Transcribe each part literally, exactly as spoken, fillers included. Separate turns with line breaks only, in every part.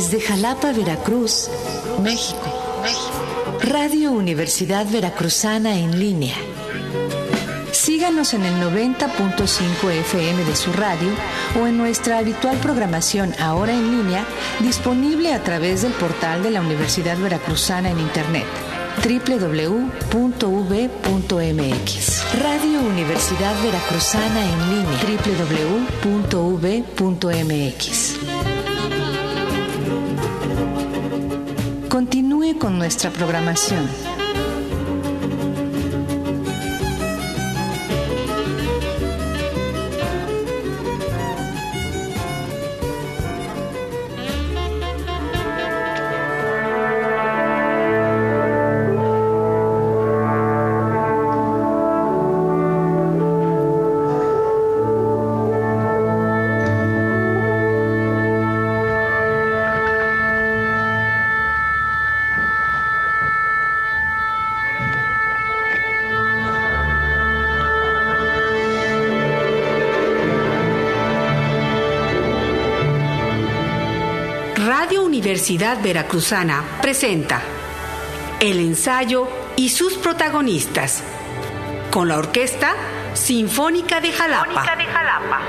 Desde Jalapa, Veracruz, México. Radio Universidad Veracruzana en línea. Síganos en el noventa punto cinco F M de su radio o en nuestra habitual programación ahora en línea, disponible a través del portal de la Universidad Veracruzana en Internet, doble u doble u doble u punto u v punto m x. Radio Universidad Veracruzana en línea, doble u doble u doble u punto u v punto m x. Continúe con nuestra programación.
Radio Universidad Veracruzana presenta El ensayo y sus protagonistas, con la Orquesta Sinfónica de Jalapa. de Jalapa.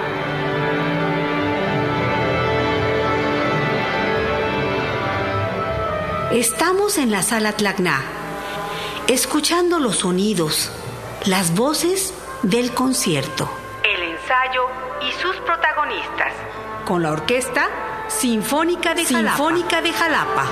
Estamos en la Sala Tlacna, escuchando los sonidos, las voces del concierto. El ensayo y sus protagonistas, con la Orquesta Sinfónica de Jalapa. Sinfónica de Jalapa.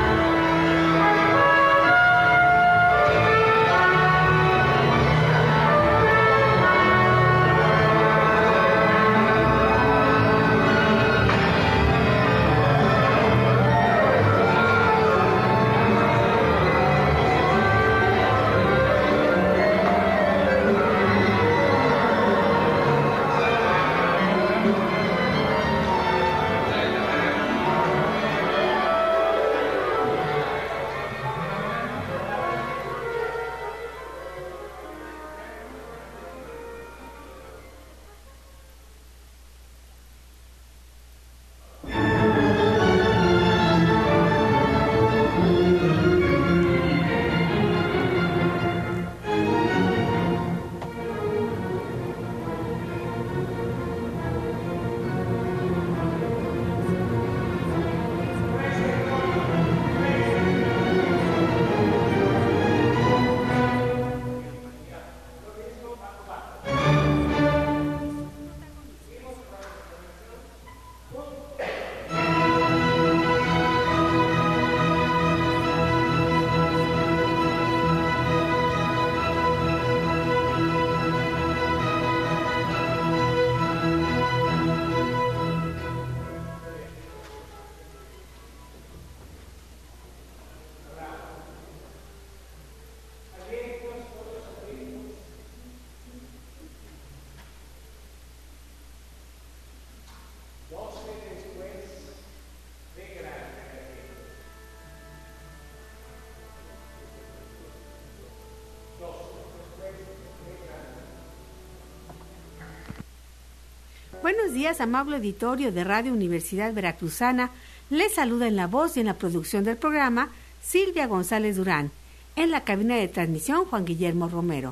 Buenos días, amable auditorio de Radio Universidad Veracruzana. Les saluda en la voz y en la producción del programa Silvia González Durán. En la cabina de transmisión, Juan Guillermo Romero.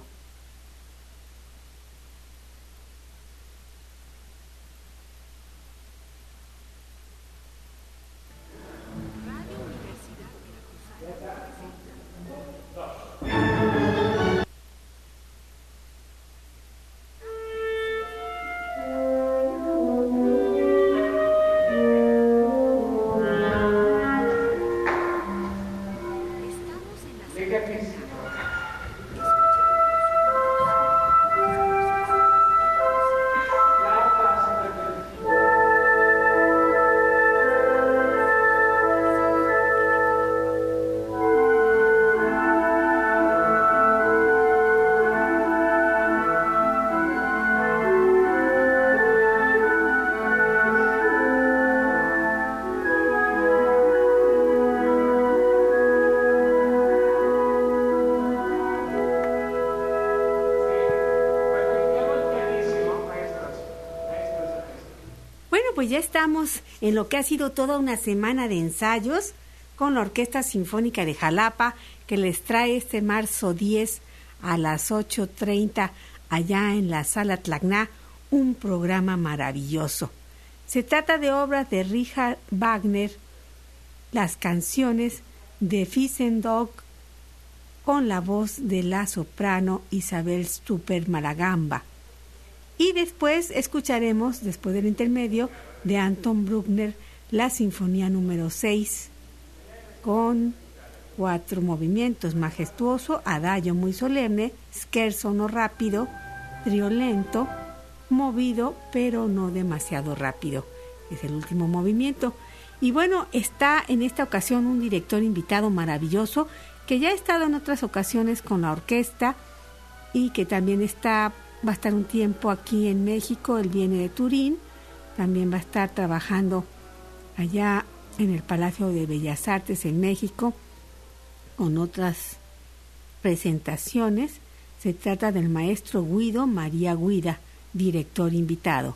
pues ya estamos en lo que ha sido toda una semana de ensayos con la Orquesta Sinfónica de Jalapa, que les trae este marzo diez a las ocho treinta allá en la Sala Tlacná un programa maravilloso. Se trata de obras de Richard Wagner, las canciones de Fizzendorf con la voz de la soprano Isabel Stupper Maragamba. Y después escucharemos, después del intermedio, de Anton Bruckner, la Sinfonía número seis, con cuatro movimientos: majestuoso, adagio muy solemne, scherzo no rápido, trío lento, movido pero no demasiado rápido. Es el último movimiento. Y bueno, está en esta ocasión un director invitado maravilloso que ya ha estado en otras ocasiones con la orquesta y que también está, va a estar un tiempo aquí en México. Él viene de Turín, también va a estar trabajando allá en el Palacio de Bellas Artes en México con otras presentaciones. Se trata del maestro Guido María Guida, director invitado.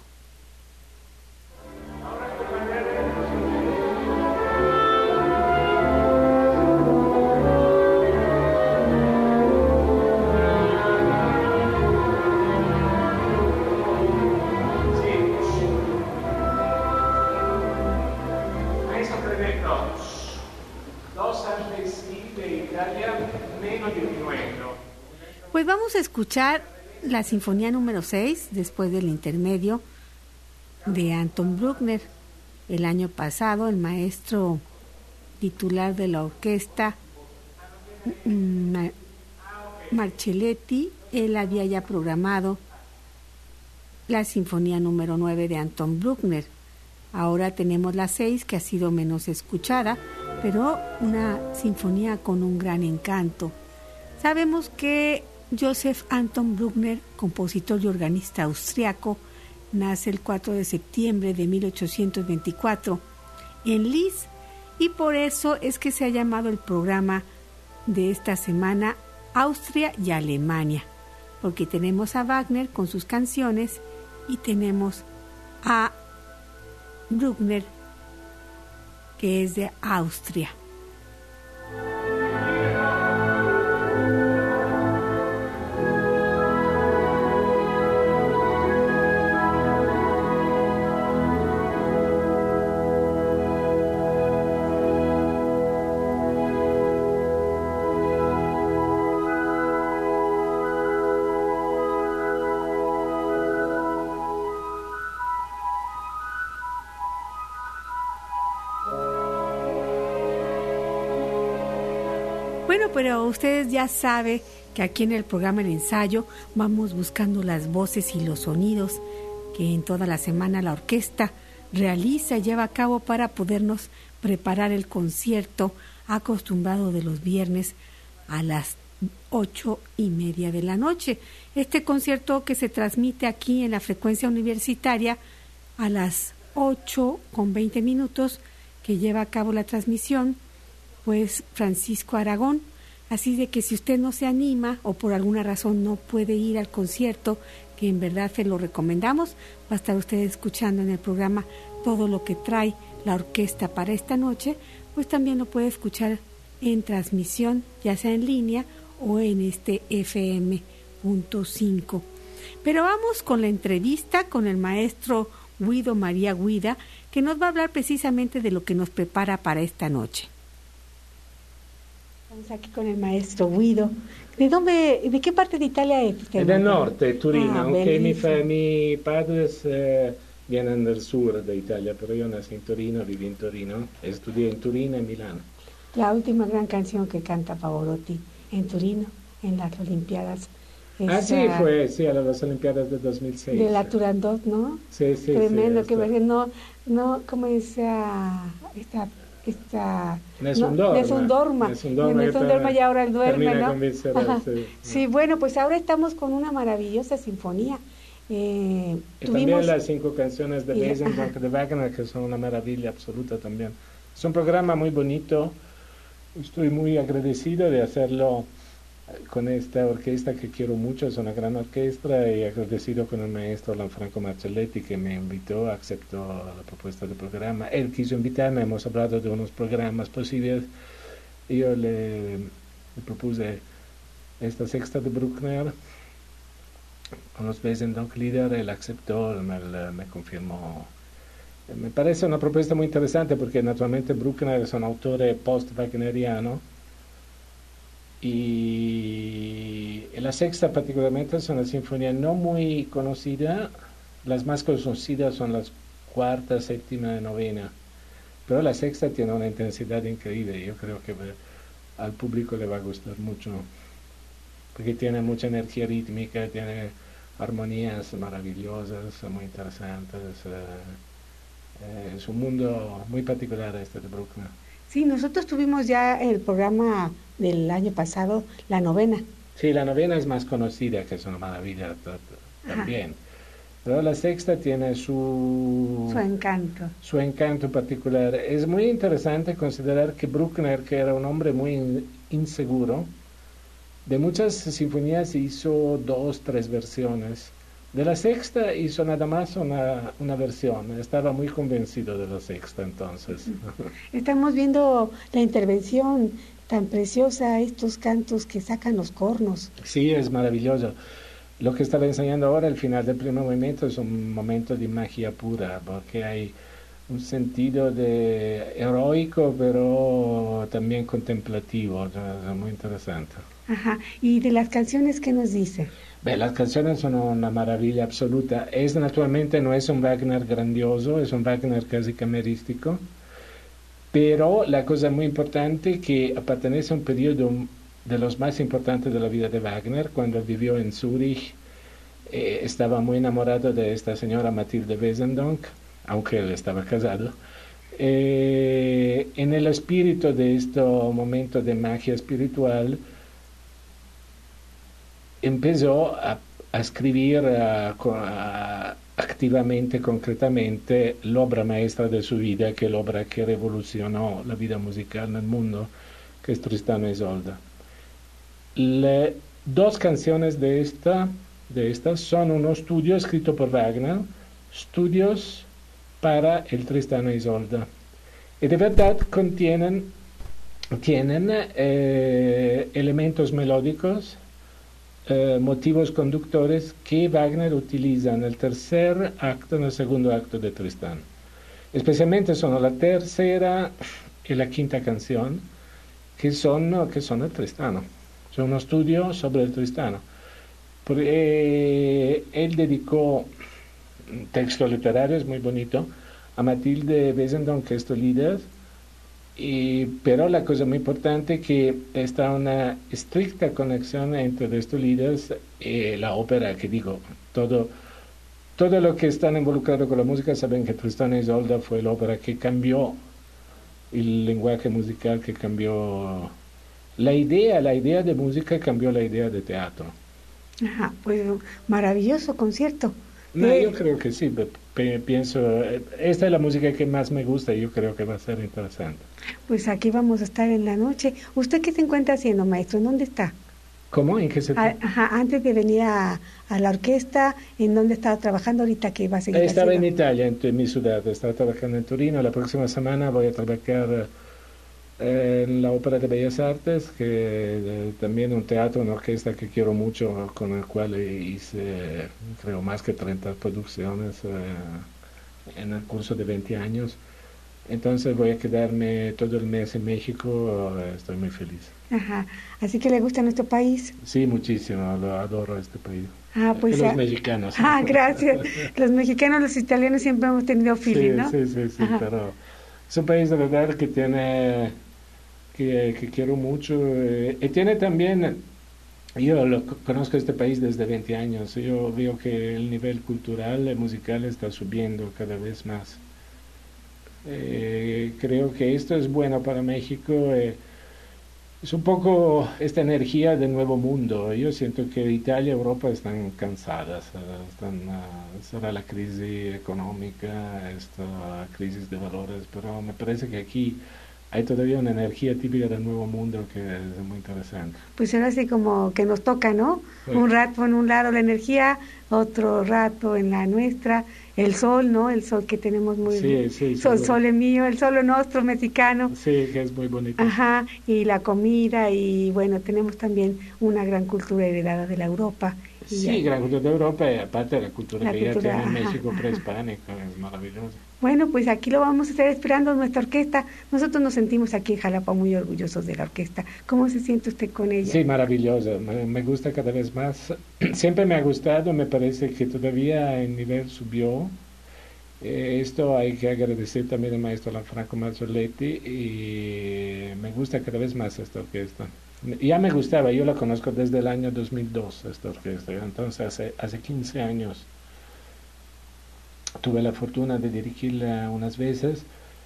Pues vamos a escuchar la Sinfonía número seis después del intermedio de Anton Bruckner. El año pasado el maestro titular de la orquesta, Marcelletti, él había ya programado la Sinfonía número nueve de Anton Bruckner. Ahora tenemos la seis, que ha sido menos escuchada, pero una sinfonía con un gran encanto. Sabemos que Joseph Anton Bruckner, compositor y organista austriaco, nace el cuatro de septiembre de mil ochocientos veinticuatro en Linz, y por eso es que se ha llamado el programa de esta semana Austria y Alemania, porque tenemos a Wagner con sus canciones y tenemos a Bruckner, que es de Austria. Bueno, pero ustedes ya saben que aquí en el programa El Ensayo vamos buscando las voces y los sonidos que en toda la semana la orquesta realiza y lleva a cabo para podernos preparar el concierto acostumbrado de los viernes a las ocho y media de la noche. Este concierto que se transmite aquí en la frecuencia universitaria a las ocho con veinte minutos, que lleva a cabo la transmisión pues Francisco Aragón. Así de que si usted no se anima o por alguna razón no puede ir al concierto, que en verdad se lo recomendamos, va a estar usted escuchando en el programa todo lo que trae la orquesta para esta noche, pues también lo puede escuchar en transmisión, ya sea en línea o en este F M punto cinco. Pero vamos con la entrevista con el maestro Guido María Guida, que nos va a hablar precisamente de lo que nos prepara para esta noche. Estamos aquí con el maestro Guido. ¿De dónde, de qué parte de Italia es usted?
Del norte, Turín,
ah,
aunque mi, fa, mi padres eh, vienen del sur de Italia, pero yo nací en Torino, viví en Torino, estudié en Turín y en Milano.
La última gran canción que canta Pavarotti en Torino, en las Olimpiadas. Es,
ah, sí, uh, fue, sí, a las Olimpiadas de dos mil seis.
De la Turandot, ¿no?
Sí, sí,
tremendo,
sí.
que versión, no, no, ¿cómo es uh, esta... esta
Nessun Dorma,
Nessun Dorma, Nessun Dorma, Nessun Dorma y ahora él duerme, ¿no? Sí. sí, bueno, pues ahora estamos con una maravillosa sinfonía. Eh,
y
tuvimos...
también las cinco canciones de Wesendonck de Wagner, que son una maravilla absoluta también. Es un programa muy bonito, estoy muy agradecido de hacerlo con esta orquesta que quiero mucho, es una gran orquesta, y agradecido con el maestro Lanfranco Marcelletti que me invitó, aceptó la propuesta del programa. Él quiso invitarme, hemos hablado de unos programas posibles, y yo le, le propuse esta sexta de Bruckner con los Wesendonck Lieder, él aceptó, me, me confirmó. Me parece una propuesta muy interesante porque naturalmente Bruckner es un autor post-wagneriano, y la sexta particularmente es una sinfonía no muy conocida. Las más conocidas son las cuarta, séptima y novena, pero la sexta tiene una intensidad increíble. Yo creo que al público le va a gustar mucho porque tiene mucha energía rítmica, tiene armonías maravillosas, muy interesantes. Eh, es un mundo muy particular este de Bruckner.
Sí, nosotros tuvimos ya el programa del año pasado, la novena.
Sí, la novena es más conocida, que es una maravilla también. Ajá. Pero la sexta tiene su...
Su encanto.
Su encanto particular. Es muy interesante considerar que Bruckner, que era un hombre muy in, inseguro, de muchas sinfonías hizo dos, tres versiones. De la sexta hizo nada más una, una versión. Estaba muy convencido de la sexta entonces.
Estamos viendo la intervención tan preciosa, estos cantos que sacan los cornos.
Sí, es maravilloso. Lo que estaba enseñando ahora, el final del primer movimiento, es un momento de magia pura, porque hay un sentido de heroico, pero también contemplativo. Es muy interesante.
Ajá. ¿Y de las canciones qué nos dice?
Beh, las canciones son una maravilla absoluta. Es naturalmente no es un Wagner grandioso, es un Wagner casi camerístico, pero la cosa muy importante que pertenece a un periodo de los más importantes de la vida de Wagner, cuando vivió en Zúrich, eh, estaba muy enamorado de esta señora Mathilde Wesendonck, aunque él estaba casado. Eh, en el espíritu de este momento de magia espiritual, empezó a, a escribir a, a, activamente, concretamente, l'obra maestra de su vida, que es la obra que revolucionó la vida musical en el mundo, que es Tristano e Isolda. Le, dos canciones de esta, de estas son unos estudios escritos por Wagner, estudios para el Tristano e Isolda. Y de verdad contienen tienen, eh, elementos melódicos, Eh, motivos conductores que Wagner utiliza en el tercer acto, en el segundo acto de Tristano. Especialmente son la tercera y la quinta canción, que son, que son el Tristano. Son uno studio sobre el Tristano. Porque, eh, él dedicó un texto literario, es muy bonito, a Mathilde Wesendonck, estos líderes. Y, pero la cosa muy importante es que está una estricta conexión entre estos líderes y la ópera, que digo, todo, todo lo que están involucrados con la música saben que Tristano e Isolda fue la ópera que cambió el lenguaje musical, que cambió la idea, la idea de música cambió la idea de teatro.
Ajá, pues maravilloso concierto.
No, eh, yo creo que sí, pienso, esta es la música que más me gusta y yo creo que va a ser interesante.
Pues aquí vamos a estar en la noche. ¿Usted qué se encuentra haciendo, maestro? ¿En dónde está?
¿Cómo? ¿En qué se
a, ajá, antes de venir a, a la orquesta, ¿en dónde estaba trabajando ahorita que va a seguir
Estaba
haciendo?
en Italia, en, en mi ciudad, estaba trabajando en Torino. La próxima semana voy a trabajar eh, en la Ópera de Bellas Artes, que eh, también un teatro, una orquesta que quiero mucho, con el cual hice, creo, más que treinta producciones eh, en el curso de veinte años. Entonces voy a quedarme todo el mes en México, estoy muy feliz.
Ajá, así que le gusta nuestro país.
Sí, muchísimo, lo adoro este país.
Ah, pues
y los
ah,
mexicanos.
Ah, gracias. Los mexicanos, los italianos siempre hemos tenido feeling,
sí,
¿no?
Sí, sí, sí, pero es un país de verdad que tiene, que, que quiero mucho, eh, y tiene también, yo lo, conozco este país desde veinte años, yo veo que el nivel cultural y musical está subiendo cada vez más. Eh, creo que esto es bueno para México, eh, es un poco esta energía del nuevo mundo. Yo siento que Italia y Europa están cansadas, están, uh, será la crisis económica, esta crisis de valores, pero me parece que aquí hay todavía una energía típica del Nuevo Mundo que es muy interesante.
Pues ahora sí como que nos toca, ¿no?
Sí.
Un rato en un lado la energía, otro rato en la nuestra, el sol, ¿no? El sol que tenemos muy...
Sí, sí,
sol,
sí,
sol es mío, el sol nuestro mexicano.
Sí, que es muy bonito.
Ajá, y la comida, y bueno, tenemos también una gran cultura heredada de la Europa. Y
Sí,
ya,
gran cultura de Europa y aparte de la cultura
La
que
cultura,
ya tiene
ajá,
México
ajá.
prehispánica, es maravilloso.
Bueno, pues aquí lo vamos a estar esperando nuestra orquesta. Nosotros nos sentimos aquí en Jalapa muy orgullosos de la orquesta. ¿Cómo se siente usted con ella?
Sí, maravilloso, me, me gusta cada vez más. Siempre me ha gustado, me parece que todavía el nivel subió. Eh, esto hay que agradecer también al maestro Lanfranco Mazzoletti y me gusta cada vez más esta orquesta. Ya me gustaba, yo la conozco desde el año dos mil dos, esta orquesta, entonces hace, hace quince años tuve la fortuna de dirigirla unas veces,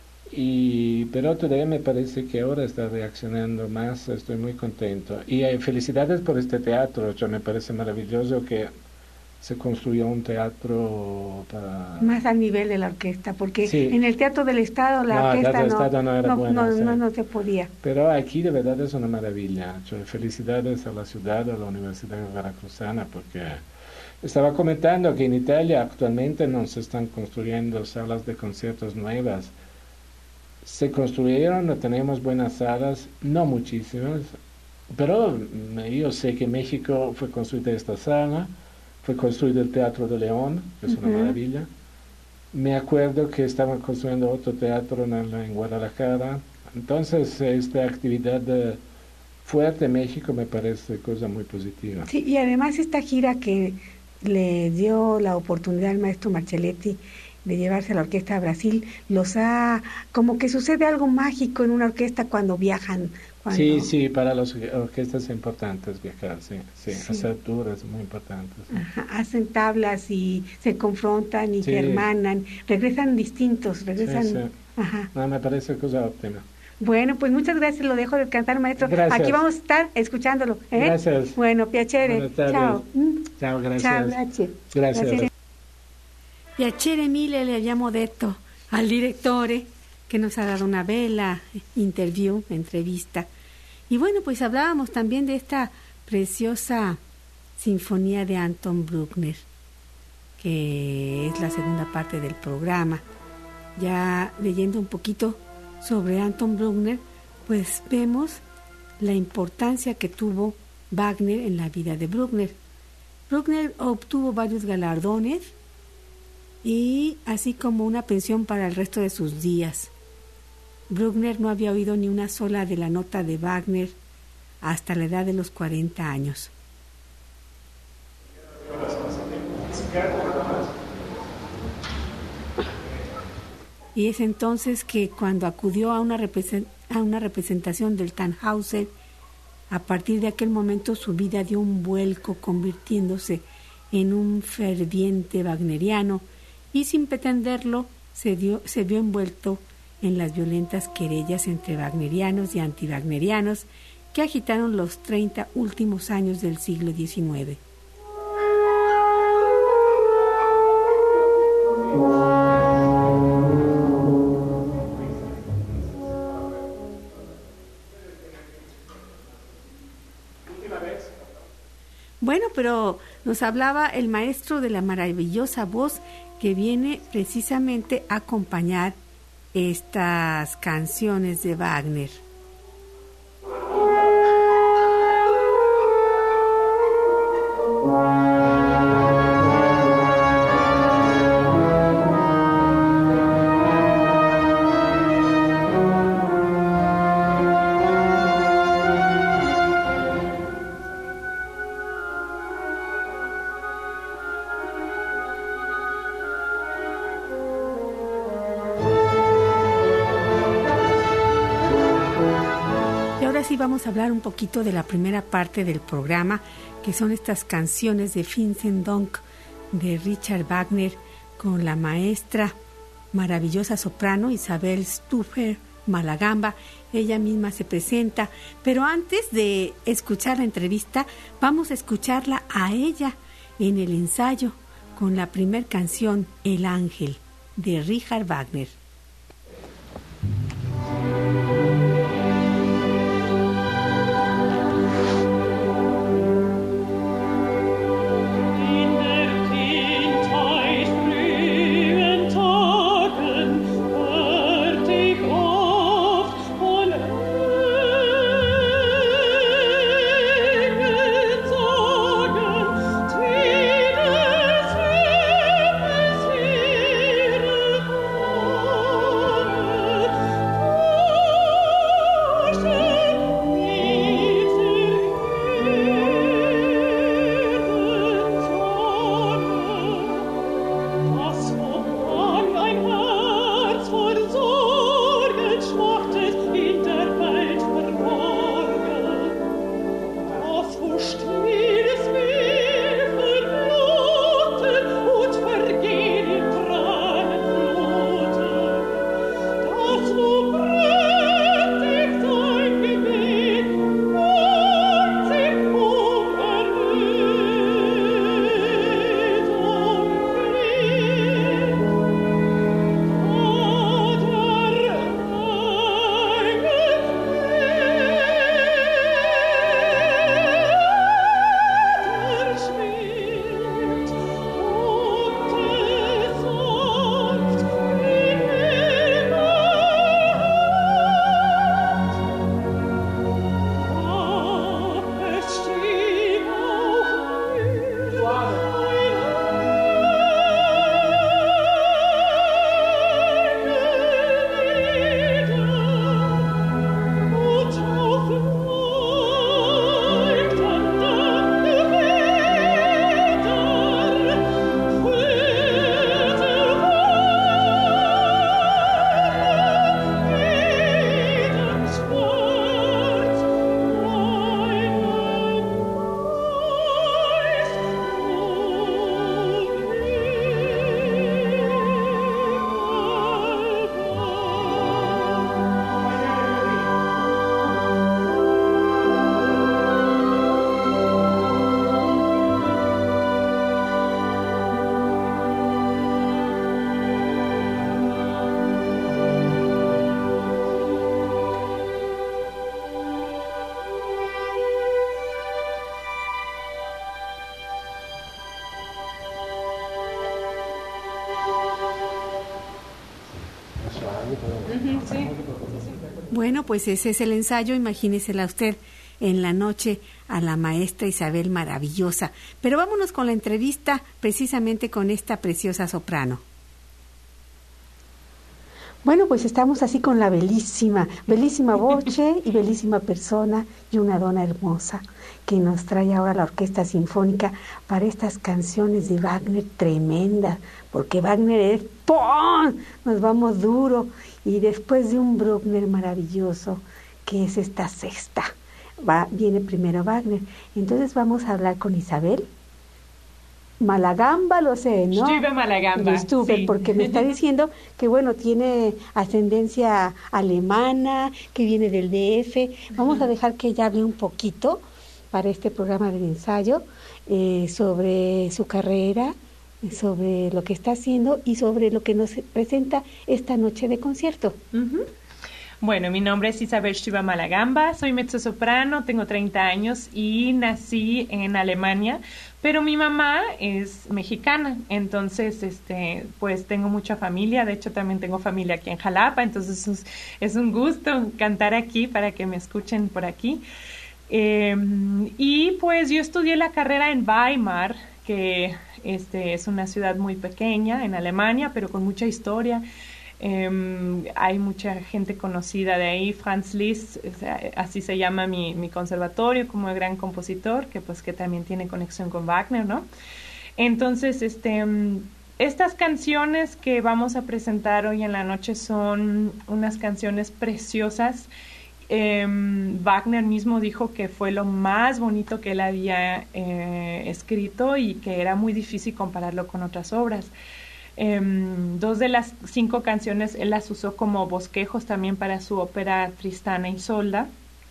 y, pero todavía me parece que ahora está reaccionando más, estoy muy contento. Y eh, felicidades por este teatro, o sea, me parece maravilloso que se construyó un teatro para...
Más al nivel de la orquesta, porque
Sí.
en el Teatro del Estado la
No, el
orquesta
Teatro del
no,
Estado no era
no,
bueno,
no,
sí.
no, no se podía.
Pero aquí de verdad es una maravilla. O sea, felicidades a la ciudad, a la Universidad Veracruzana, porque estaba comentando que en Italia actualmente no se están construyendo salas de conciertos nuevas. Se construyeron, no tenemos buenas salas, no muchísimas, pero mm, yo sé que en México fue construida esta sala, fue construido el Teatro de León, que es una
Ujú.
maravilla. Me acuerdo que estaban construyendo otro teatro en, en Guadalajara. Entonces, esta actividad eh, fuerte en México me parece cosa muy positiva.
Sí, y además esta gira que le dio la oportunidad al maestro Marcelletti de llevarse a la orquesta a Brasil, los ha, como que sucede algo mágico en una orquesta cuando viajan. Cuando...
Sí, sí, para las orquestas es importante viajar, sí, sí,
Sí.
hacer tours muy importantes. Sí.
Ajá, hacen tablas y se confrontan y
Sí.
se hermanan, regresan distintos, regresan...
Sí, sí.
Ajá.
No, me parece cosa óptima.
Bueno, pues muchas gracias, lo dejo descansar, maestro.
Gracias.
Aquí vamos a estar escuchándolo. ¿eh?
Gracias.
Bueno, piacere.
Buenas tardes.
Ciao. Mm.
Ciao, gracias.
Ciao, grazie.
Gracias.
Grazie. Piacere mille le abbiamo detto al direttore que nos ha dado una bella interview, entrevista. Y bueno, pues hablábamos también de esta preciosa sinfonía de Anton Bruckner, que es la segunda parte del programa. Ya leyendo un poquito sobre Anton Bruckner, pues vemos la importancia que tuvo Wagner en la vida de Bruckner. Bruckner obtuvo varios galardones y así como una pensión para el resto de sus días. Bruckner no había oído ni una sola de la nota de Wagner hasta la edad de los cuarenta años. Y es entonces que cuando acudió a una, represent- a una representación del Tannhäuser, a partir de aquel momento su vida dio un vuelco, convirtiéndose en un ferviente wagneriano, y sin pretenderlo se, dio, se vio envuelto en las violentas querellas entre wagnerianos y anti-wagnerianos que agitaron los treinta últimos años del siglo diecinueve. Bueno, pero nos hablaba el maestro de la maravillosa voz que viene precisamente a acompañar estas canciones de Wagner. Vamos a hablar un poquito de la primera parte del programa, que son estas canciones de Vincent Donk de Richard Wagner con la maestra maravillosa soprano Isabel Stuffer Malagamba. Ella misma se presenta, pero antes de escuchar la entrevista vamos a escucharla a ella en el ensayo con la primer canción El Ángel de Richard Wagner. Bueno, pues ese es el ensayo, imagínesela usted, en la noche a la maestra Isabel Maravillosa. Pero vámonos con la entrevista precisamente con esta preciosa soprano. Bueno, pues estamos así con la bellísima, bellísima voce y bellísima persona y una dona hermosa que nos trae ahora la Orquesta Sinfónica para estas canciones de Wagner tremendas, porque Wagner es ¡pum! Nos vamos duro, y después de un Bruckner maravilloso, que es esta sexta, va, viene primero Wagner. Entonces vamos a hablar con Isabel Malagamba, lo sé, ¿no?
Stübe Malagamba.
Stübe,
sí.
Porque me está diciendo que, bueno, tiene ascendencia alemana, que viene del D F. Vamos a dejar que ella hable un poquito para este programa del ensayo eh, sobre su carrera, sobre lo que está haciendo y sobre lo que nos presenta esta noche de concierto.
Uh-huh. Bueno, mi nombre es Isabel Stübe Malagamba, soy mezzosoprano, tengo treinta años y nací en Alemania, pero mi mamá es mexicana, entonces este pues tengo mucha familia, de hecho también tengo familia aquí en Jalapa, entonces es, es un gusto cantar aquí para que me escuchen por aquí. Eh, y pues yo estudié la carrera en Weimar, que este es una ciudad muy pequeña en Alemania, pero con mucha historia. Um, hay mucha gente conocida de ahí. Franz Liszt, o sea, así se llama mi, mi conservatorio, como el gran compositor, que pues que también tiene conexión con Wagner, ¿no? Entonces, este, um, estas canciones que vamos a presentar hoy en la noche son unas canciones preciosas. Um, Wagner mismo dijo que fue lo más bonito que él había eh, escrito y que era muy difícil compararlo con otras obras. Um, dos de las cinco canciones él las usó como bosquejos también para su ópera Tristana e Isolda.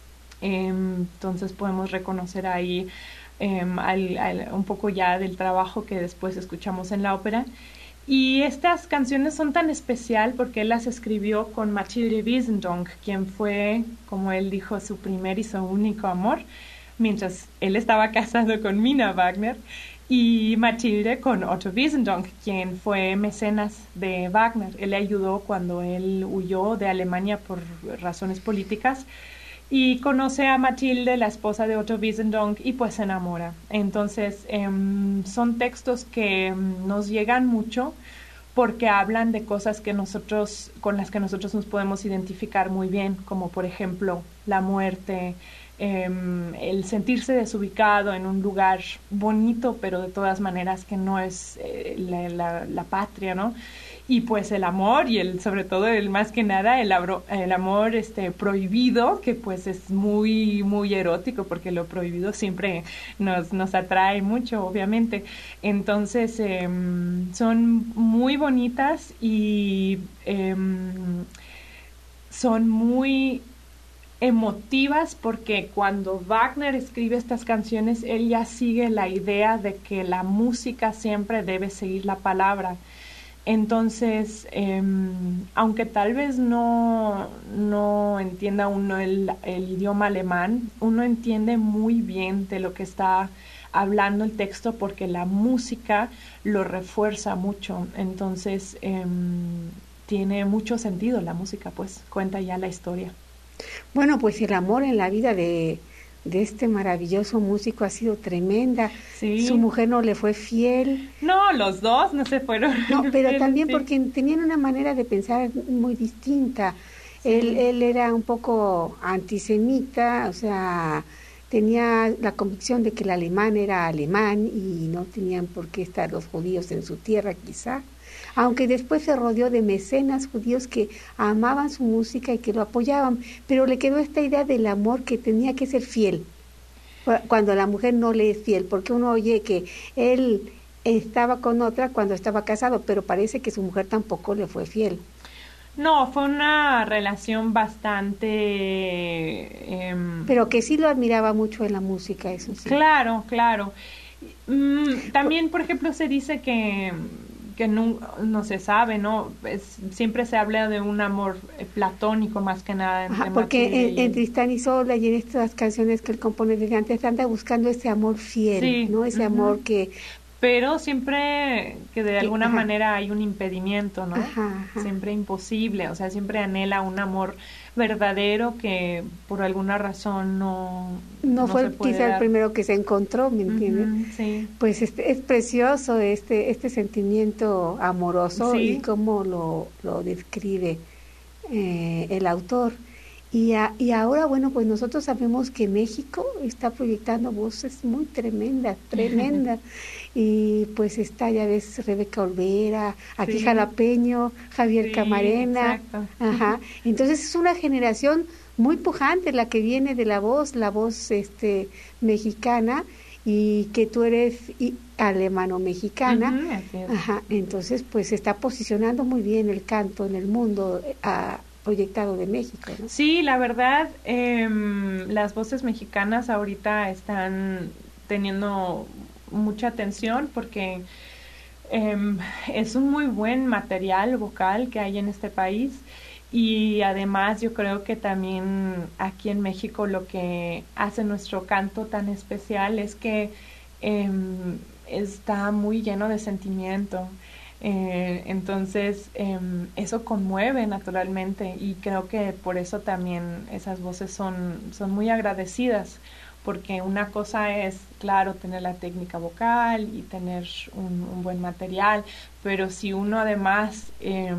Um, entonces podemos reconocer ahí um, al, al, un poco ya del trabajo que después escuchamos en la ópera. Y estas canciones son tan especial porque él las escribió con Mathilde Wiesenthonck, quien fue, como él dijo, su primer y su único amor, mientras él estaba casado con Mina Wagner. Y Mathilde con Otto Wiesenthonck, quien fue mecenas de Wagner. Él le ayudó cuando él huyó de Alemania por razones políticas y conoce a Mathilde, la esposa de Otto Wiesenthonck, y pues se enamora. Entonces eh, son textos que nos llegan mucho porque hablan de cosas que nosotros, con las que nosotros nos podemos identificar muy bien, como por ejemplo la muerte, Eh, el sentirse desubicado en un lugar bonito, pero de todas maneras que no es eh, la, la, la patria, ¿no? Y pues el amor y el, sobre todo el más que nada el, abro, el amor este prohibido, que pues es muy muy erótico porque lo prohibido siempre nos, nos atrae mucho, obviamente. Entonces eh, son muy bonitas y eh, son muy emotivas porque cuando Wagner escribe estas canciones él ya sigue la idea de que la música siempre debe seguir la palabra. Entonces eh, aunque tal vez no, no entienda uno el, el idioma alemán, uno entiende muy bien de lo que está hablando el texto porque la música lo refuerza mucho. Entonces eh, tiene mucho sentido la música, pues cuenta ya la historia.
Bueno, pues el amor en la vida de, de este maravilloso músico ha sido tremenda.
Sí.
Su mujer no le fue fiel.
No, los dos no se fueron.
No, pero
fiel,
también
sí.
Porque tenían una manera de pensar muy distinta. Sí. Él, él era un poco antisemita, o sea, tenía la convicción de que el alemán era alemán y no tenían por qué estar los judíos en su tierra, quizá. Aunque después se rodeó de mecenas judíos que amaban su música y que lo apoyaban, pero le quedó esta idea del amor que tenía que ser fiel, cuando la mujer no le es fiel, porque uno oye que él estaba con otra cuando estaba casado, pero parece que su mujer tampoco le fue fiel.
No, fue una relación bastante... Eh,
pero que sí lo admiraba mucho en la música, eso sí.
Claro, claro. Mm, también, por ejemplo, se dice que... que no, no se sabe, ¿no? Es, siempre se habla de un amor eh, platónico más que nada. Entre
Ajá, porque en,
y...
en Tristán y Isolda y en estas canciones que él compone desde antes anda buscando ese amor fiel,
sí,
¿no? Ese uh-huh. amor que...
Pero siempre que de alguna ajá. manera hay un impedimento, ¿no?
Ajá, ajá.
Siempre imposible, o sea, siempre anhela un amor verdadero que por alguna razón no
no,
no
fue
se puede
quizá
dar.
el primero que se encontró, ¿me entiendes?
Uh-huh, sí.
Pues este, es precioso este este sentimiento amoroso,
Sí.
y cómo lo, lo describe eh, el autor. Y, a, y ahora, bueno, pues nosotros sabemos que México está proyectando voces muy tremendas, tremendas. Y pues está, ya ves, Rebeca Olvera, aquí
Sí.
Jalapeño, Javier
Sí,
Camarena.
exacto.
Ajá. Entonces es una generación muy pujante la que viene de la voz, la voz este mexicana, y que tú eres y, alemano-mexicana.
Uh-huh, así es.
Ajá. Entonces, pues se está posicionando muy bien el canto en el mundo a, proyectado de México, ¿no?
Sí, la verdad, eh, las voces mexicanas ahorita están teniendo mucha atención porque eh, es un muy buen material vocal que hay en este país, y además yo creo que también aquí en México lo que hace nuestro canto tan especial es que eh, está muy lleno de sentimiento. Eh, entonces eh, eso conmueve naturalmente, y creo que por eso también esas voces son, son muy agradecidas, porque una cosa es, claro, tener la técnica vocal y tener un, un buen material, pero si uno además eh,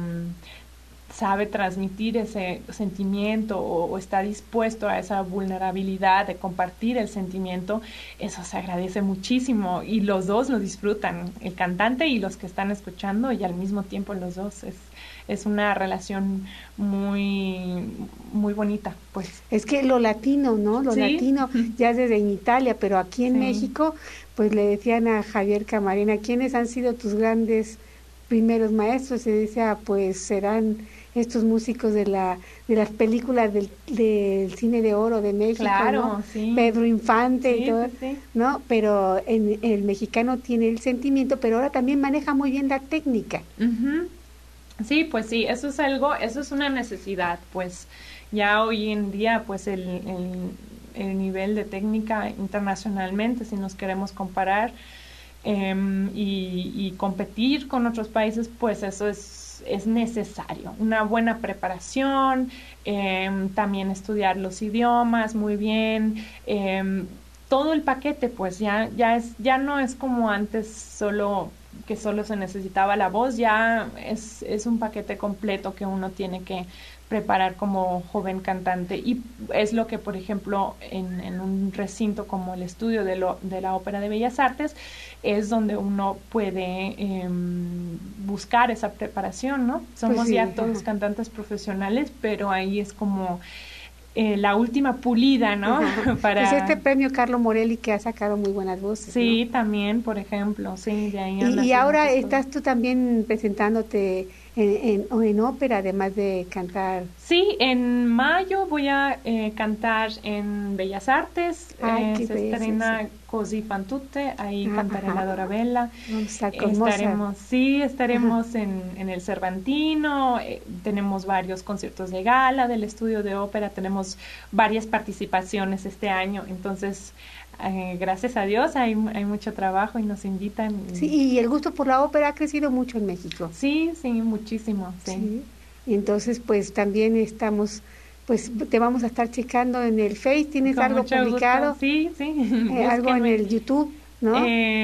sabe transmitir ese sentimiento o, o está dispuesto a esa vulnerabilidad de compartir el sentimiento, eso se agradece muchísimo, y los dos lo disfrutan, el cantante y los que están escuchando, y al mismo tiempo los dos. Es, es una relación muy, muy bonita, pues.
Es que lo latino, ¿no? Lo
Sí.
latino ya desde en Italia, pero aquí en
Sí.
México, pues le decían a Javier Camarena, ¿quiénes han sido tus grandes primeros maestros? Y decía, pues serán estos músicos de la de las películas del, del cine de oro de México,
Claro,
¿no?
sí.
Pedro Infante
Sí,
y todo,
sí, sí.
¿no? Pero en, el mexicano tiene el sentimiento, pero ahora también maneja muy bien la técnica.
Uh-huh. Sí, pues sí, eso es algo, eso es una necesidad, pues ya hoy en día, pues el, el, el nivel de técnica internacionalmente, si nos queremos comparar eh, y, y competir con otros países, pues eso es, es necesario. Una buena preparación, eh, también estudiar los idiomas muy bien, eh, todo el paquete, pues ya, ya es, ya no es como antes solo que solo se necesitaba la voz, ya es, es un paquete completo que uno tiene que preparar como joven cantante, y es lo que, por ejemplo, en, en un recinto como el estudio de, lo, de la Ópera de Bellas Artes es donde uno puede eh, buscar esa preparación, ¿no? Somos
Pues sí,
ya todos
ajá.
cantantes profesionales, pero ahí es como Eh, la última pulida, ¿no? Para...
Pues este premio Carlo Morelli, que ha sacado muy buenas voces.
Sí,
¿no?
también, por ejemplo, sí, de ahí han
Y, y
nacido
ahora
muchas
estás
cosas.
tú también presentándote en, en, en ópera, además de cantar.
Sí, en mayo voy a eh, cantar en Bellas Artes.
Ay,
eh,
qué
se
bello,
estrena
sí.
Così fan tutte, ahí
Ajá,
cantaré
ajá.
la Dorabella.
Vamos a estar con Mozart.
Estaremos, sí, estaremos en, en el Cervantino, eh, tenemos varios conciertos de gala del estudio de ópera, tenemos varias participaciones este año, entonces eh, gracias a Dios hay, hay mucho trabajo y nos invitan. Y...
Sí, y el gusto por la ópera ha crecido mucho en México.
Sí, sí, muchísimo, sí.
Sí. Y entonces, pues también estamos, pues te vamos a estar checando en el Face. ¿Tienes
Con
algo
mucho
publicado?
gusto. Sí, sí.
Eh, algo en
Búsquenme.
el YouTube, ¿no?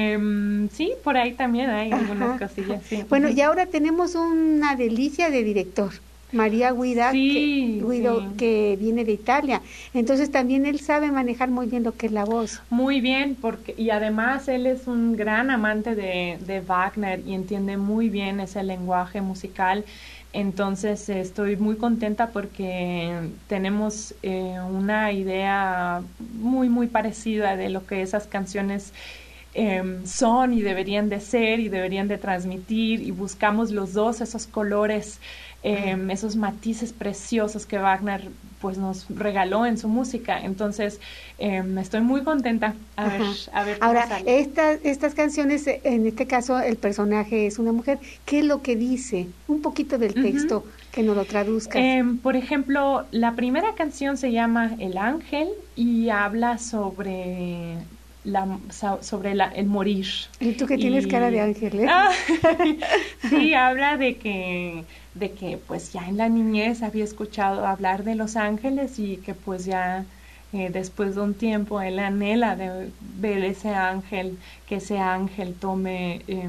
Eh, sí, por ahí también hay algunas
Ajá,
cosillas, sí.
Bueno, y ahora tenemos una delicia de director, María Guida,
Sí,
que, Guido,
sí.
que viene de Italia. Entonces también él sabe manejar muy bien lo que es la voz.
Muy bien, porque y además él es un gran amante de, de Wagner y entiende muy bien ese lenguaje musical. Entonces eh, estoy muy contenta porque tenemos eh, una idea muy, muy parecida de lo que esas canciones eh, son y deberían de ser y deberían de transmitir, y buscamos los dos esos colores, eh, esos matices preciosos que Wagner pues nos regaló en su música. Entonces eh, estoy muy contenta a ver, a ver cómo
Ahora,
sale.
estas, estas canciones, en este caso el personaje es una mujer. ¿Qué es lo que dice? Un poquito del texto, uh-huh. que nos lo traduzcas.
Eh, por ejemplo, la primera canción se llama El Ángel y habla sobre la, sobre la, el morir.
Y tú que tienes y, cara de ángel, ¿eh?
Ah, sí, habla de que, de que pues ya en la niñez había escuchado hablar de los ángeles y que pues ya eh, después de un tiempo él anhela de ver ese ángel, que ese ángel tome eh,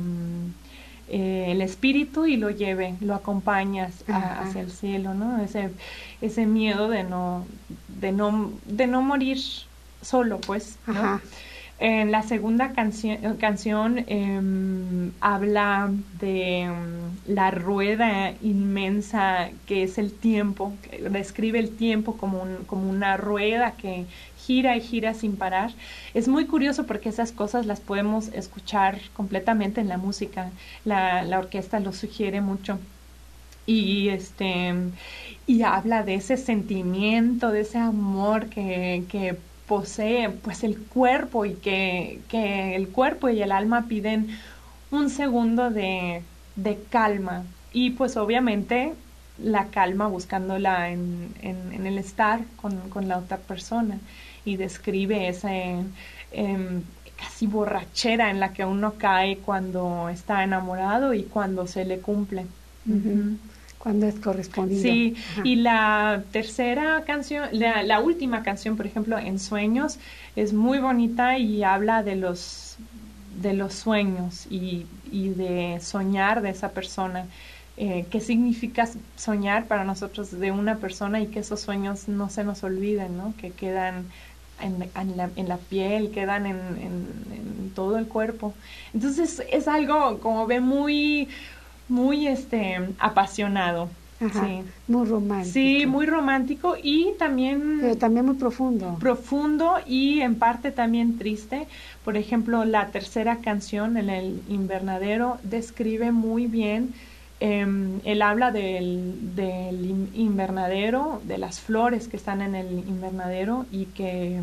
eh, el espíritu y lo lleve, lo acompaña a, hacia el cielo, ¿no? Ese, ese miedo de no, de no, de no morir solo, pues, ¿no?
Ajá.
En la segunda canción, canción eh, habla de um, la rueda inmensa que es el tiempo, que describe el tiempo como, un, como una rueda que gira y gira sin parar. Es muy curioso porque esas cosas las podemos escuchar completamente en la música. La, la orquesta lo sugiere mucho. Y este y habla de ese sentimiento, de ese amor que, que posee pues el cuerpo y que, que el cuerpo y el alma piden un segundo de, de calma y pues obviamente la calma buscándola en, en, en el estar con, con la otra persona y describe esa eh, casi borrachera en la que uno cae cuando está enamorado y cuando se le cumple.
Uh-huh. Cuando es correspondido.
Sí,
Ajá.
Y la tercera canción, la, la última canción, por ejemplo, En Sueños, es muy bonita y habla de los, de los sueños y, y de soñar de esa persona. Eh, ¿Qué significa soñar para nosotros de una persona y que esos sueños no se nos olviden, ¿no? Que quedan en, en, la, en la piel, quedan en, en, en todo el cuerpo. Entonces es algo como ve muy... muy este apasionado.
Ajá,
sí.
Muy romántico.
Sí, muy romántico y también...
Pero también muy profundo.
Profundo y en parte también triste. Por ejemplo, la tercera canción, en el invernadero, describe muy bien, eh, él habla del, del invernadero, de las flores que están en el invernadero y que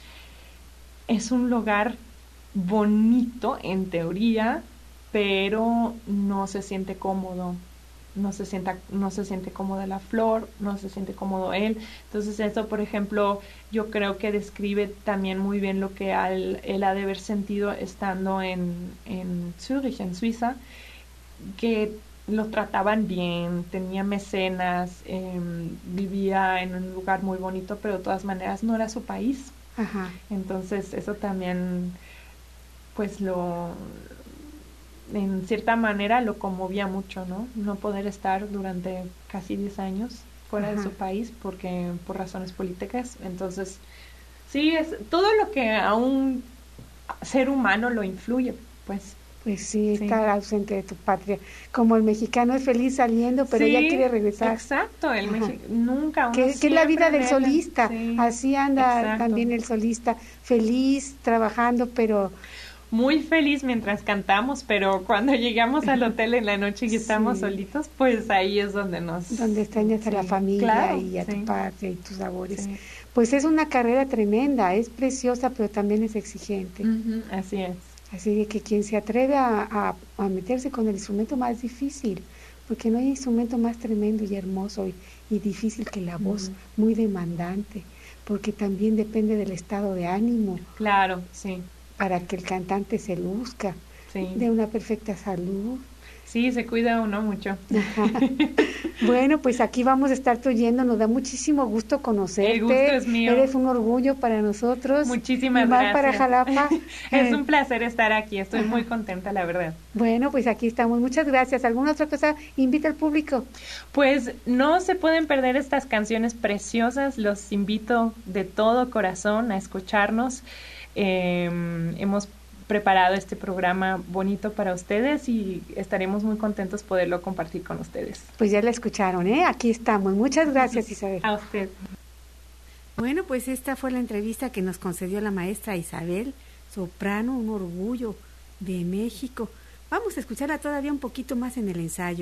es un lugar bonito en teoría, pero no se siente cómodo, no se sienta, no se siente cómoda la flor, no se siente cómodo él. Entonces eso, por ejemplo, yo creo que describe también muy bien lo que él, él ha de haber sentido estando en, en Zúrich, en Suiza, que lo trataban bien, tenía mecenas, eh, vivía en un lugar muy bonito, pero de todas maneras no era su país.
Ajá.
Entonces eso también, pues lo... en cierta manera lo conmovía mucho, ¿no? No poder estar durante casi diez años fuera Ajá. de su país porque por razones políticas. Entonces, sí, es todo lo que a un ser humano lo influye, pues.
Pues sí, sí, estar ausente de tu patria. Como el mexicano es feliz saliendo, pero
sí,
ella quiere regresar.
Exacto, el Mexi- nunca uno
que, que es la vida del
anhela.
solista.
Sí,
así anda
exacto.
también el solista, feliz, trabajando, pero...
muy feliz mientras cantamos, pero cuando llegamos al hotel en la noche y estamos sí. solitos, pues ahí es donde nos...
Donde extrañas sí. a la familia
claro,
y a
sí.
tu patria y tus sabores.
Sí.
Pues es una carrera tremenda, es preciosa, pero también es exigente.
Uh-huh, así es.
Así de que quien se atreve a, a, a meterse con el instrumento más difícil, porque no hay instrumento más tremendo y hermoso y, y difícil que la voz, uh-huh. muy demandante, porque también depende del estado de ánimo.
Claro, sí.
Para que el cantante se luzca,
sí.
de una perfecta salud.
Sí, se cuida uno mucho.
Bueno, pues aquí vamos a estar oyendo, nos da muchísimo gusto conocerte.
El gusto es mío.
Eres un orgullo para nosotros.
Muchísimas
Igual
gracias.
para Jalapa.
Es un placer estar aquí, estoy Ajá. muy contenta, la verdad.
Bueno, pues aquí estamos, muchas gracias. ¿Alguna otra cosa invita al público?
Pues no se pueden perder estas canciones preciosas, los invito de todo corazón a escucharnos. Eh, hemos preparado este programa bonito para ustedes y estaremos muy contentos poderlo compartir con ustedes.
Pues ya la escucharon, ¿eh? Aquí estamos. Muchas gracias, Isabel.
A usted.
Bueno, pues esta fue la entrevista que nos concedió la maestra Isabel, soprano, un orgullo de México. Vamos a escucharla todavía un poquito más en el ensayo.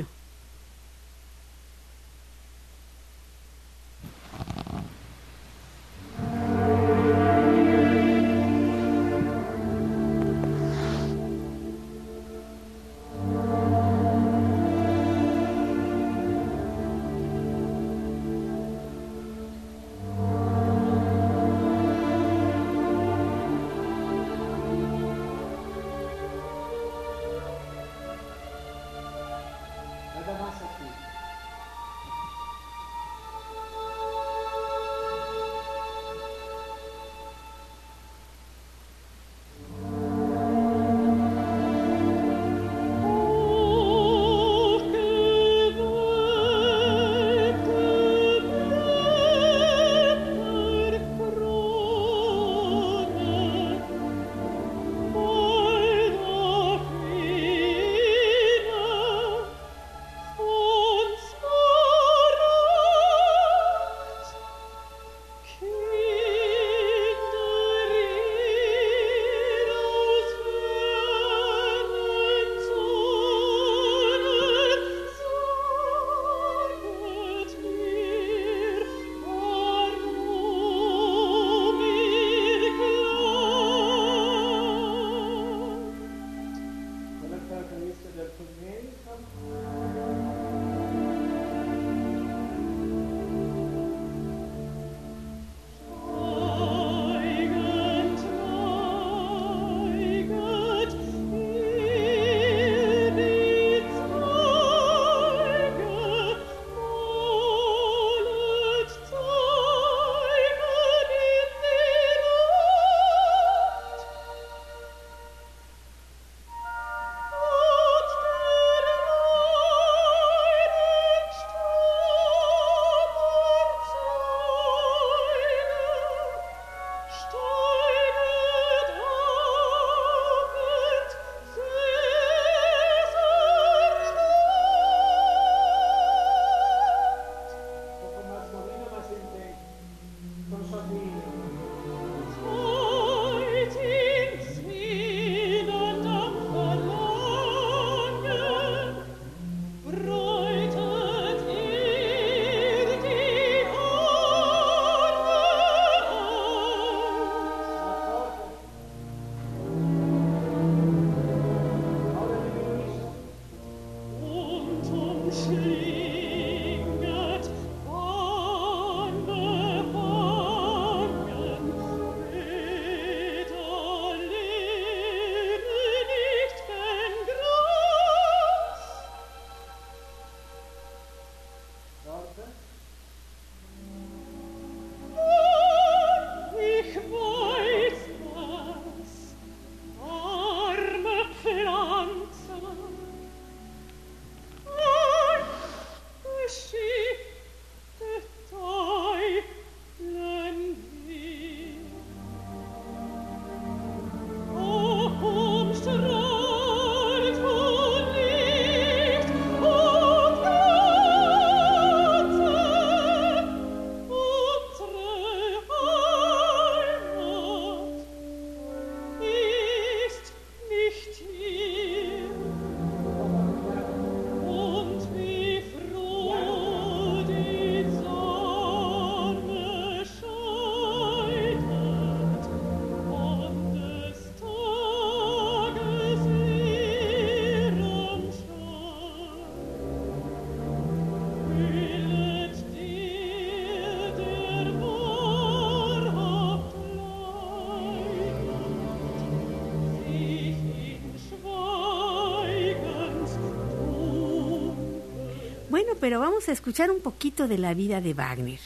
pero vamos a escuchar un poquito de la vida de Wagner.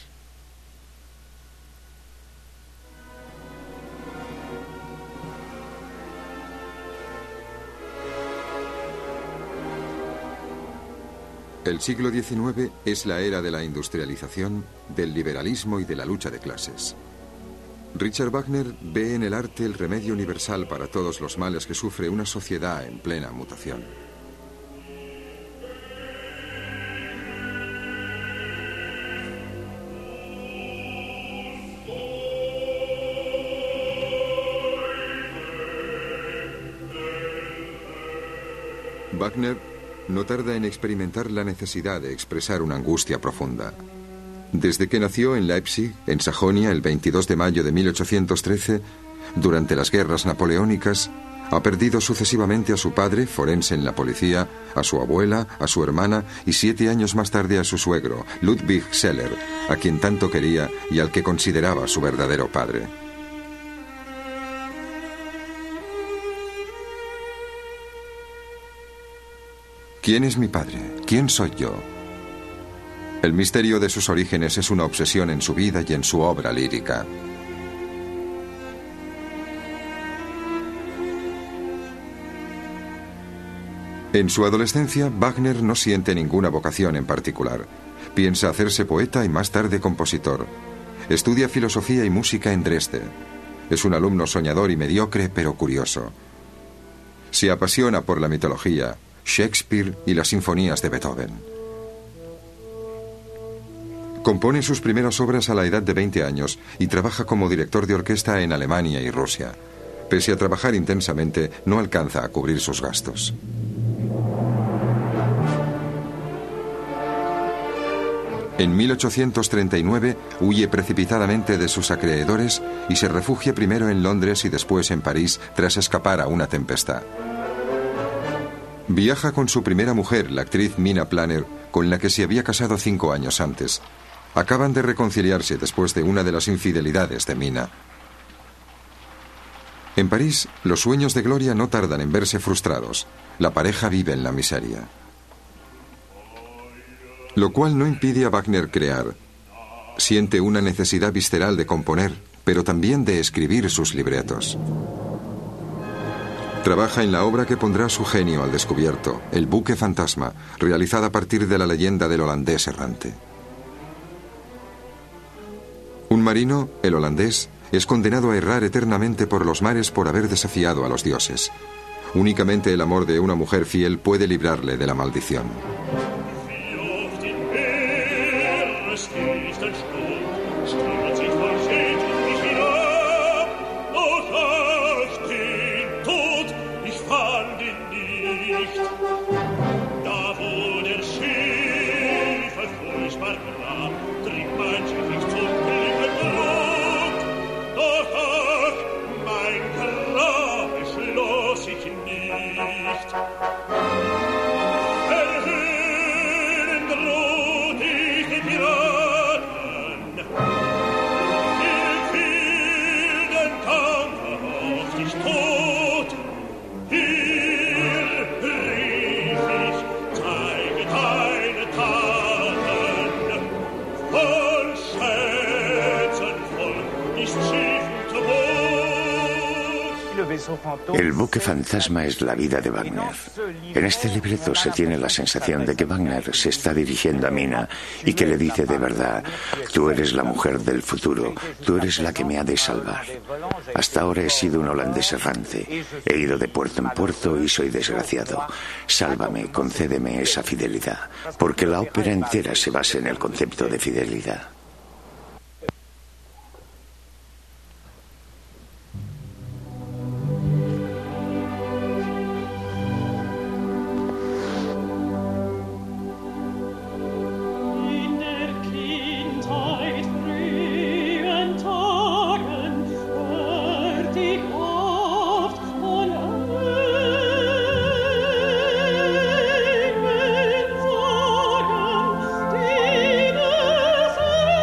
El siglo diecinueve es la era de la industrialización, del liberalismo y de la lucha de clases. Richard Wagner ve en el arte el remedio universal para todos los males que sufre una sociedad en plena mutación. Wagner no tarda en experimentar la necesidad de expresar una angustia profunda. Desde que nació en Leipzig, en Sajonia, el veintidós de mayo de mil ochocientos trece, durante las guerras napoleónicas, ha perdido sucesivamente a su padre, forense en la policía, a su abuela, a su hermana y siete años más tarde a su suegro, Ludwig Seller, a quien tanto quería y al que consideraba su verdadero padre. ¿Quién es mi padre? ¿Quién soy yo? El misterio de sus orígenes es una obsesión en su vida y en su obra lírica. En su adolescencia, Wagner no siente ninguna vocación en particular. Piensa hacerse poeta y más tarde compositor. Estudia filosofía y música en Dresde. Es un alumno soñador y mediocre, pero curioso. Se apasiona por la mitología, Shakespeare y las sinfonías de Beethoven. Compone sus primeras obras a la edad de veinte años y trabaja como director de orquesta en Alemania y Rusia. Pese a trabajar intensamente, no alcanza a cubrir sus gastos. En mil ochocientos treinta y nueve huye precipitadamente de sus acreedores y se refugia primero en Londres y después en París tras escapar a una tempestad. Viaja con su primera mujer, la actriz Mina Planner, con la que se había casado cinco años antes. Acaban de reconciliarse después de una de las infidelidades de Mina. En París, los sueños de gloria no tardan en verse frustrados. La pareja vive en la miseria. Lo cual no impide a Wagner crear. Siente una necesidad visceral de componer, pero también de escribir sus libretos. Trabaja en la obra que pondrá su genio al descubierto, El buque fantasma, realizada a partir de la leyenda del holandés errante. Un marino, el holandés, es condenado a errar eternamente por los mares por haber desafiado a los dioses. Únicamente el amor de una mujer fiel puede librarle de la maldición.
El buque fantasma es la vida de Wagner. En este libreto se tiene la sensación de que Wagner se está dirigiendo a Mina y que le dice de verdad: tú eres la mujer del futuro, tú eres la que me ha de salvar. Hasta ahora he sido un holandés errante, he ido de puerto en puerto y soy desgraciado. Sálvame, concédeme esa fidelidad, porque la ópera entera se basa en el concepto de fidelidad.
Thank you.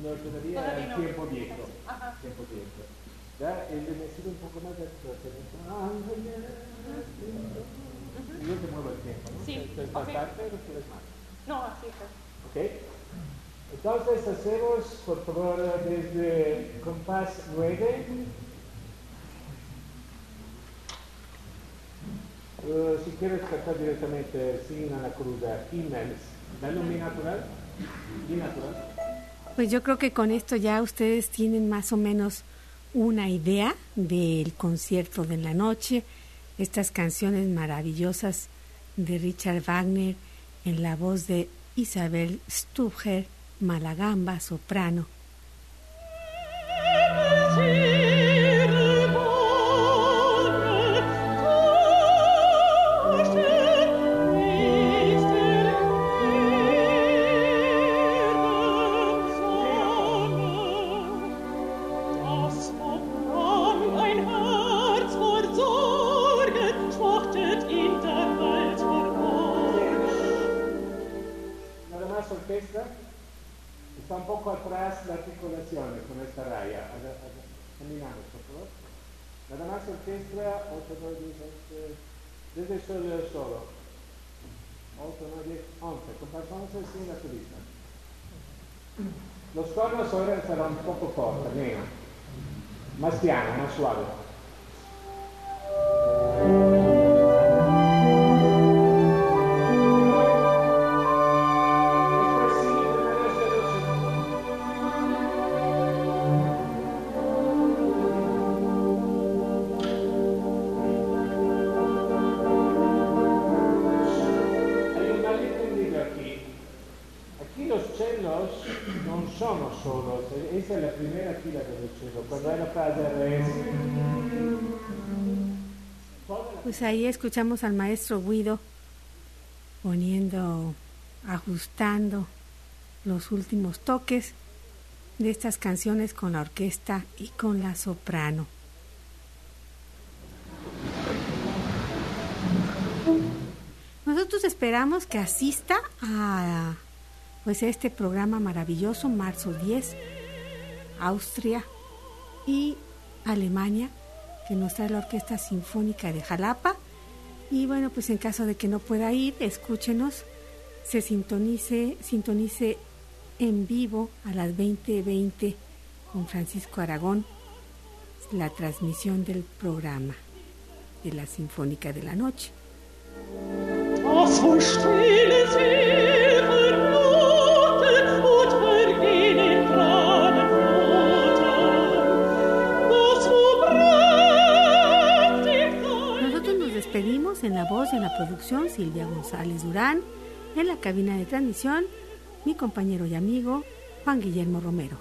No, todavía, todavía no. Tiempo viejo. Ajá. Tiempo viejo. Ya, el de decir un poco más de esto. Y yo te muevo el tiempo, ¿no?
Sí.
¿Quieres
Okay.
bastante o quieres más?
No, así está.
Ok. Entonces hacemos, por favor, desde compás nueve. Uh, si quieres cantar directamente sin Ana Cruda, emails, ¿dale un mi natural? Mi natural.
Pues yo creo que con esto ya ustedes tienen más o menos una idea del concierto de la noche, estas canciones maravillosas de Richard Wagner en la voz de Isabel Stubher, Malagamba, soprano.
Orquesta está un poco atrás la articulación con esta raya. Terminamos, por favor. Nada más orquesta, ocho, nueve, diez, desde el solo, el solo. ocho, nueve, diez, once. Compás once sin la solista. Los tonos ahora serán un poco cortos, meno. Más piano, más suave. Esa es la primera fila del cello, cuando hay la frase res.
Pues ahí escuchamos al maestro Guido poniendo, ajustando los últimos toques de estas canciones con la orquesta y con la soprano. Nosotros esperamos que asista a pues este programa maravilloso, marzo diez, Austria y Alemania, que nos trae la Orquesta Sinfónica de Jalapa. Y bueno, pues en caso de que no pueda ir, escúchenos, se sintonice, sintonice en vivo a las veinte veinte con Francisco Aragón, la transmisión del programa de la Sinfónica de la Noche. Despedimos en la voz y en la producción Silvia González Durán, en la cabina de transmisión mi compañero y amigo Juan Guillermo Romero.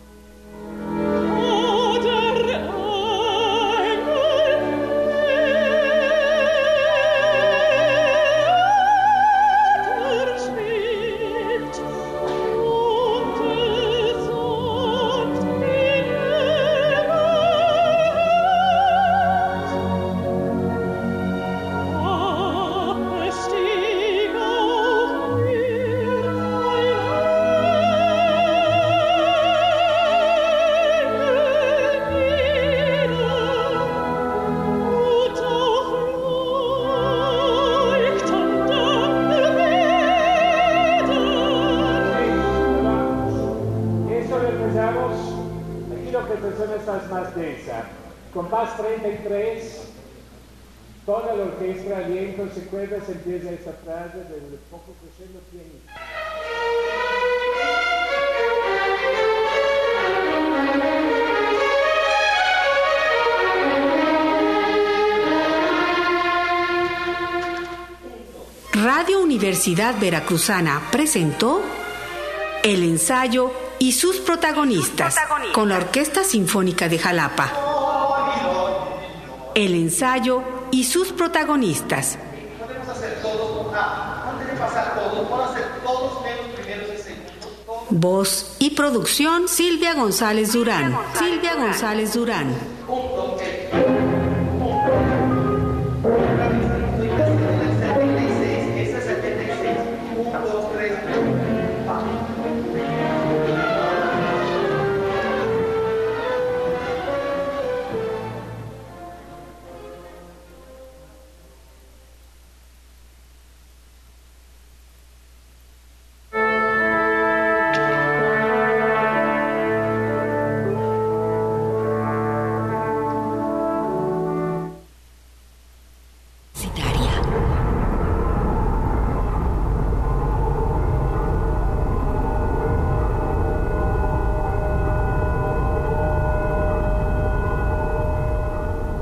Compás treinta y tres, toda la orquesta aliento, se acuerda, se empieza esa frase del poco crescendo pianista.
Radio Universidad Veracruzana presentó El Ensayo y sus protagonistas, con la Orquesta Sinfónica de Jalapa. El Ensayo y sus protagonistas.
Podemos hacer todos, ah, antes de pasar todos, podemos hacer todos menos primeros y segundos.
Voz y producción Silvia González Durán. Silvia González Durán.
Punto.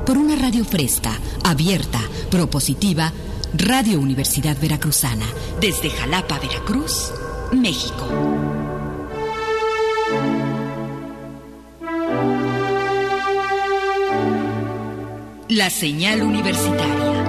por una radio fresca, abierta, propositiva, Radio Universidad Veracruzana, desde Jalapa, Veracruz, México. La señal universitaria.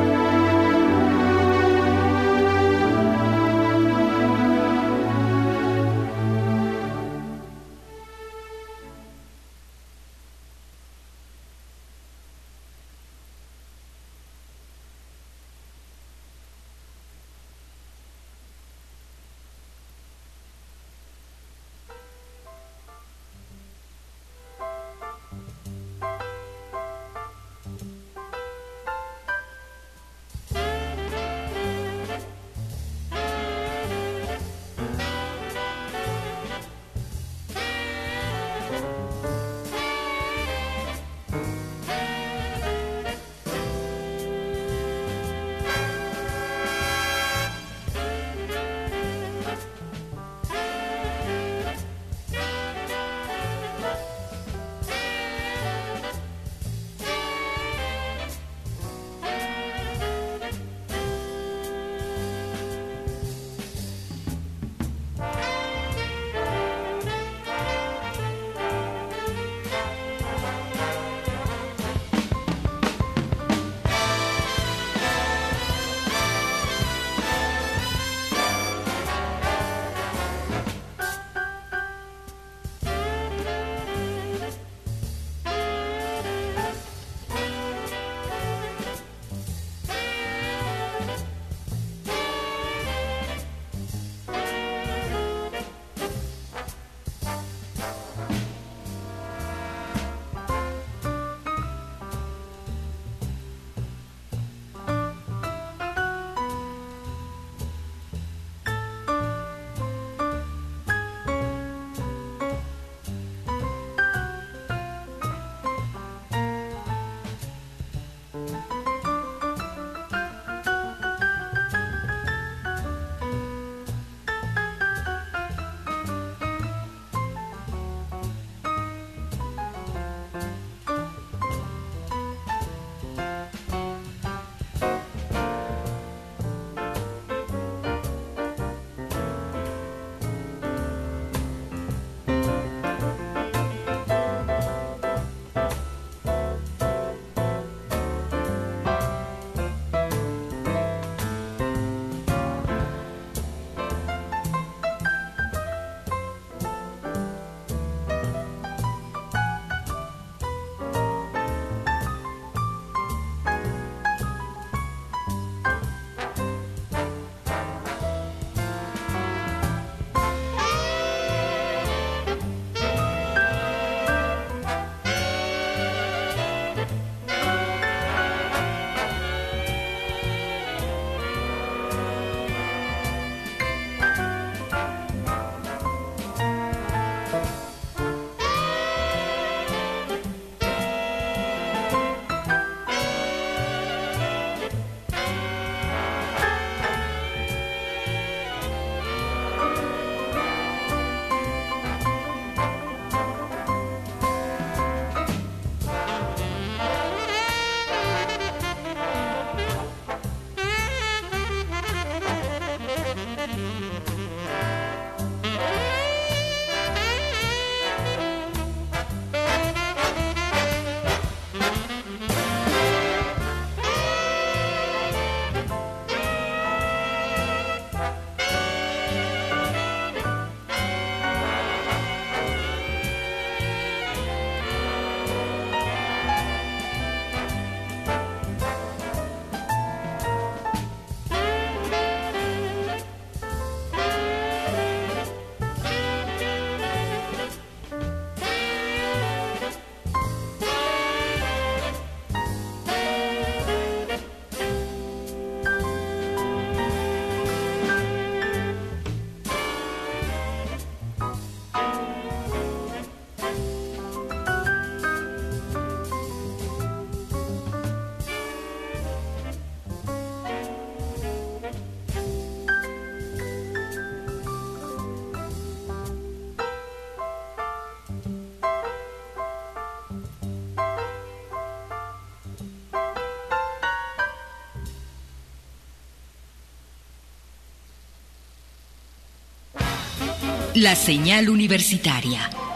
La señal universitaria.